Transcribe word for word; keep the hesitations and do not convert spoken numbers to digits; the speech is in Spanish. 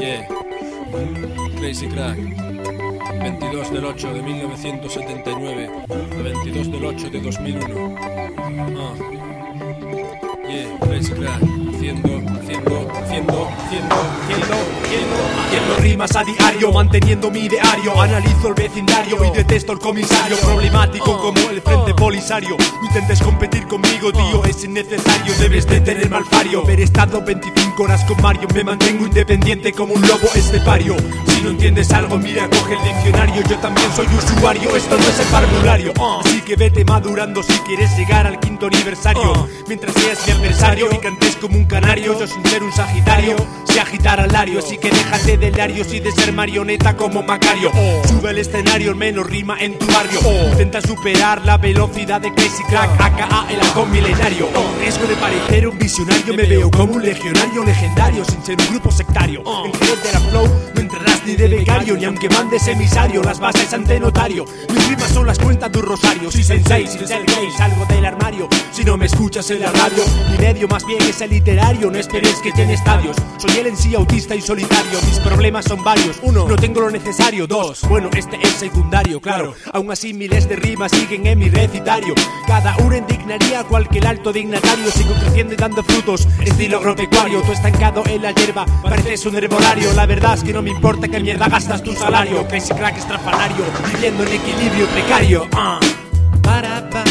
Yeah, Crazy Crack, veintidós del ocho de mil novecientos setenta y nueve a veintidós del ocho de dos mil uno. Uh. Yeah, Crazy Crack, haciendo, haciendo, haciendo, haciendo, haciendo, haciendo, haciendo rimas a diario, manteniendo mi ideario. Analizo el vecindario y detesto el comisario. Problemático como el frente polisario. No intentes competir conmigo, tío, es innecesario. Debes de tener malfario. Haber estado veinticinco horas con Mario. Me mantengo independiente como un lobo estepario. Si no entiendes algo, mira, coge el diccionario. Yo también soy usuario, esto no es el formulario. Así que vete madurando si quieres llegar al quinto aniversario. Mientras seas mi adversario y cantes como un canario, yo sin ser un sagitario sé agitar al lario. Así que déjate de larios y de ser marioneta como Macario. Sube al escenario, al menos rima en tu barrio. Intenta superar la velocidad de Crazy Crack, aka el halcón milenario. Riesgo de parecer un visionario, me veo como un legionario legendario sin ser un grupo sectario. En Head de la Flow no entrarás ni de becario, ni aunque mandes emisario las bases ante notario. Mis rimas son las cuentas de un rosario. Si sensei, sin ser gay, salgo del armario. Si no me escuchas en la radio, mi medio más bien es el literario. No esperes que llene estadios, soy el en sí autista y solitario. Mis problemas son varios, uno, no tengo lo necesario. Dos, bueno, este es secundario, claro. Aún así miles de rimas siguen en mi recitario. Cada una indignaría a cualquier alto dignatario. Sigo creciendo y dando frutos, estilo agropecuario. Tú estancado en la hierba, pareces un herbolario. La verdad es que no me importa que mierda gastas tu salario. Crazy Crack estrafalario, viviendo en equilibrio precario. uh. Para, pa.